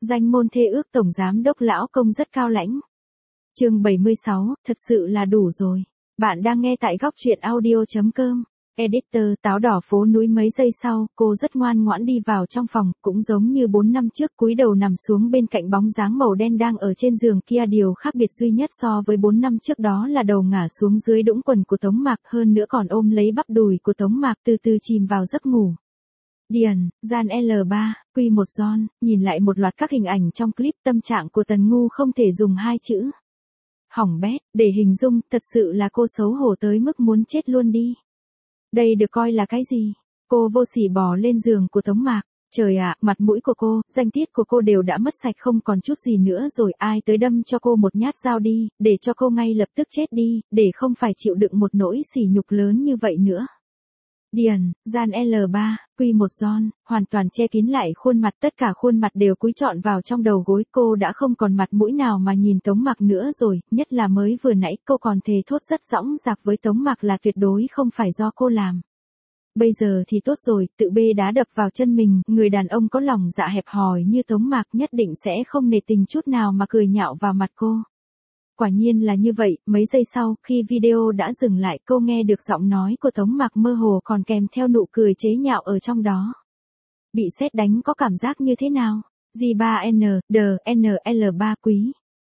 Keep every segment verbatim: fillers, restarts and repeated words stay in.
Danh môn thê ước tổng giám đốc lão công rất cao lãnh. Chương bảy mươi sáu, thật sự là đủ rồi. Bạn đang nghe tại góc truyện audio chấm com. Editor táo đỏ phố núi. Mấy giây sau, cô rất ngoan ngoãn đi vào trong phòng, cũng giống như bốn năm trước cúi đầu nằm xuống bên cạnh bóng dáng màu đen đang ở trên giường kia. Điều khác biệt duy nhất so với bốn năm trước đó là đầu ngả xuống dưới đũng quần của Tống Mạc, hơn nữa còn ôm lấy bắp đùi của Tống Mạc từ từ chìm vào giấc ngủ. Điền, gian L ba, Q một John, nhìn lại một loạt các hình ảnh trong clip, tâm trạng của Tần Ngu không thể dùng hai chữ hỏng bét để hình dung, thật sự là cô xấu hổ tới mức muốn chết luôn đi. Đây được coi là cái gì? Cô vô sỉ bò lên giường của Tống Mạc. Trời ạ, mặt mũi của cô, danh tiết của cô đều đã mất sạch không còn chút gì nữa rồi. Ai tới đâm cho cô một nhát dao đi, để cho cô ngay lập tức chết đi, để không phải chịu đựng một nỗi sỉ nhục lớn như vậy nữa. Điền, gian L ba, Q một John, hoàn toàn che kín lại khuôn mặt, tất cả khuôn mặt đều cúi trọn vào trong đầu gối. Cô đã không còn mặt mũi nào mà nhìn Tống Mạc nữa rồi, nhất là mới vừa nãy cô còn thề thốt rất dõng dạc với Tống Mạc là tuyệt đối không phải do cô làm. Bây giờ thì tốt rồi, tự bê đá đập vào chân mình, người đàn ông có lòng dạ hẹp hòi như Tống Mạc nhất định sẽ không nể tình chút nào mà cười nhạo vào mặt cô. Quả nhiên là như vậy, mấy giây sau, khi video đã dừng lại, cô nghe được giọng nói của Tống Mạc mơ hồ còn kèm theo nụ cười chế nhạo ở trong đó. Bị sét đánh có cảm giác như thế nào? G ba N, D, N L ba quý.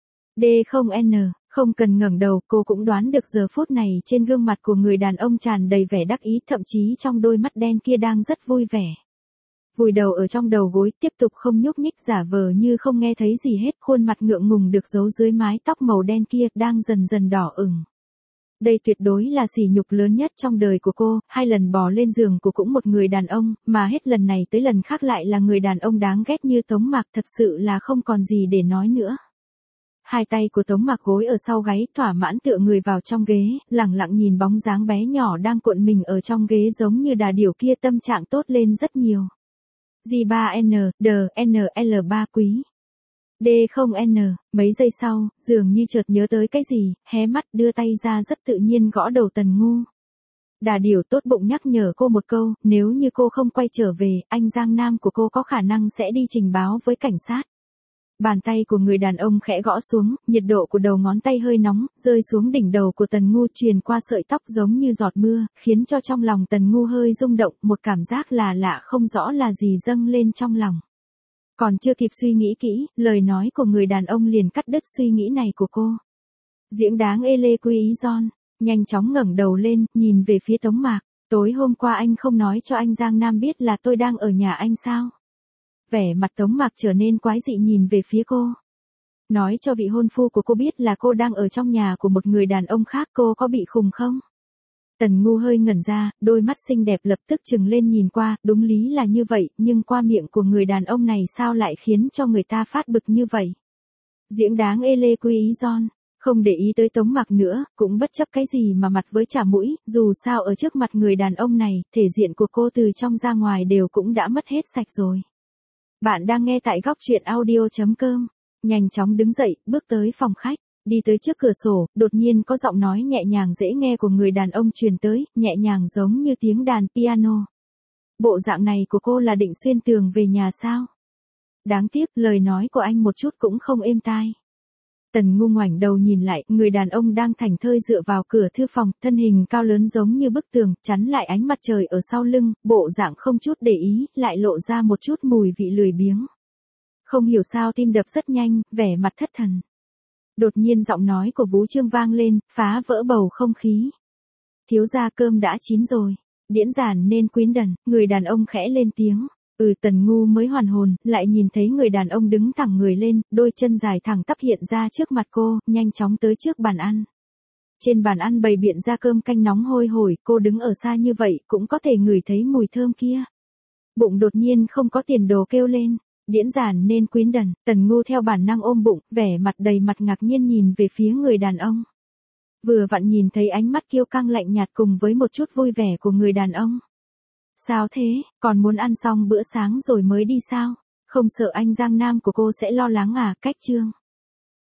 D không N, không cần ngẩng đầu, cô cũng đoán được giờ phút này trên gương mặt của người đàn ông tràn đầy vẻ đắc ý, thậm chí trong đôi mắt đen kia đang rất vui vẻ. Vùi đầu ở trong đầu gối, tiếp tục không nhúc nhích, giả vờ như không nghe thấy gì hết, khuôn mặt ngượng ngùng được giấu dưới mái tóc màu đen kia, đang dần dần đỏ ửng. Đây tuyệt đối là sỉ nhục lớn nhất trong đời của cô, hai lần bò lên giường của cũng một người đàn ông, mà hết lần này tới lần khác lại là người đàn ông đáng ghét như Tống Mạc, thật sự là không còn gì để nói nữa. Hai tay của Tống Mạc gối ở sau gáy, thỏa mãn tựa người vào trong ghế, lẳng lặng nhìn bóng dáng bé nhỏ đang cuộn mình ở trong ghế giống như đà điểu kia, tâm trạng tốt lên rất nhiều. G ba N, D, N L ba quý. D không N, mấy giây sau, dường như chợt nhớ tới cái gì, hé mắt đưa tay ra rất tự nhiên gõ đầu Tần Ngu. Đà điểu tốt bụng nhắc nhở cô một câu, nếu như cô không quay trở về, anh Giang Nam của cô có khả năng sẽ đi trình báo với cảnh sát. Bàn tay của người đàn ông khẽ gõ xuống, nhiệt độ của đầu ngón tay hơi nóng, rơi xuống đỉnh đầu của Tần Ngu truyền qua sợi tóc giống như giọt mưa, khiến cho trong lòng Tần Ngu hơi rung động, một cảm giác là lạ không rõ là gì dâng lên trong lòng. Còn chưa kịp suy nghĩ kỹ, lời nói của người đàn ông liền cắt đứt suy nghĩ này của cô. Diễn đáng ê lê quý ý John, nhanh chóng ngẩng đầu lên, nhìn về phía Tống Mạc. Tối hôm qua anh không nói cho anh Giang Nam biết là tôi đang ở nhà anh sao? Vẻ mặt Tống Mạc trở nên quái dị nhìn về phía cô. Nói cho vị hôn phu của cô biết là cô đang ở trong nhà của một người đàn ông khác, cô có bị khùng không? Tần Ngu hơi ngẩn ra, đôi mắt xinh đẹp lập tức trừng lên nhìn qua, đúng lý là như vậy, nhưng qua miệng của người đàn ông này sao lại khiến cho người ta phát bực như vậy? Diễn đáng ê lê quý ý John, không để ý tới Tống Mạc nữa, cũng bất chấp cái gì mà mặt với chả mũi, dù sao ở trước mặt người đàn ông này, thể diện của cô từ trong ra ngoài đều cũng đã mất hết sạch rồi. Bạn đang nghe tại góc truyện audio chấm com. Nhanh chóng đứng dậy, bước tới phòng khách, đi tới trước cửa sổ, đột nhiên có giọng nói nhẹ nhàng dễ nghe của người đàn ông truyền tới, nhẹ nhàng giống như tiếng đàn piano. Bộ dạng này của cô là định xuyên tường về nhà sao? Đáng tiếc, lời nói của anh một chút cũng không êm tai. Tần Ngu ngoảnh đầu nhìn lại, người đàn ông đang thảnh thơi dựa vào cửa thư phòng, thân hình cao lớn giống như bức tường, chắn lại ánh mặt trời ở sau lưng, bộ dạng không chút để ý, lại lộ ra một chút mùi vị lười biếng. Không hiểu sao tim đập rất nhanh, vẻ mặt thất thần. Đột nhiên giọng nói của Vũ Trương vang lên, phá vỡ bầu không khí. Thiếu gia cơm đã chín rồi, điễn giản nên quyến đần, người đàn ông khẽ lên tiếng. Ừ, Tần Ngu mới hoàn hồn, lại nhìn thấy người đàn ông đứng thẳng người lên, đôi chân dài thẳng tắp hiện ra trước mặt cô, nhanh chóng tới trước bàn ăn. Trên bàn ăn bày biện ra cơm canh nóng hôi hổi, cô đứng ở xa như vậy, cũng có thể ngửi thấy mùi thơm kia. Bụng đột nhiên không có tiền đồ kêu lên, điễn giản nên quyến đần, Tần Ngu theo bản năng ôm bụng, vẻ mặt đầy mặt ngạc nhiên nhìn về phía người đàn ông. Vừa vặn nhìn thấy ánh mắt kiêu căng lạnh nhạt cùng với một chút vui vẻ của người đàn ông. Sao thế, còn muốn ăn xong bữa sáng rồi mới đi sao? Không sợ anh Giang Nam của cô sẽ lo lắng à? Cách chương.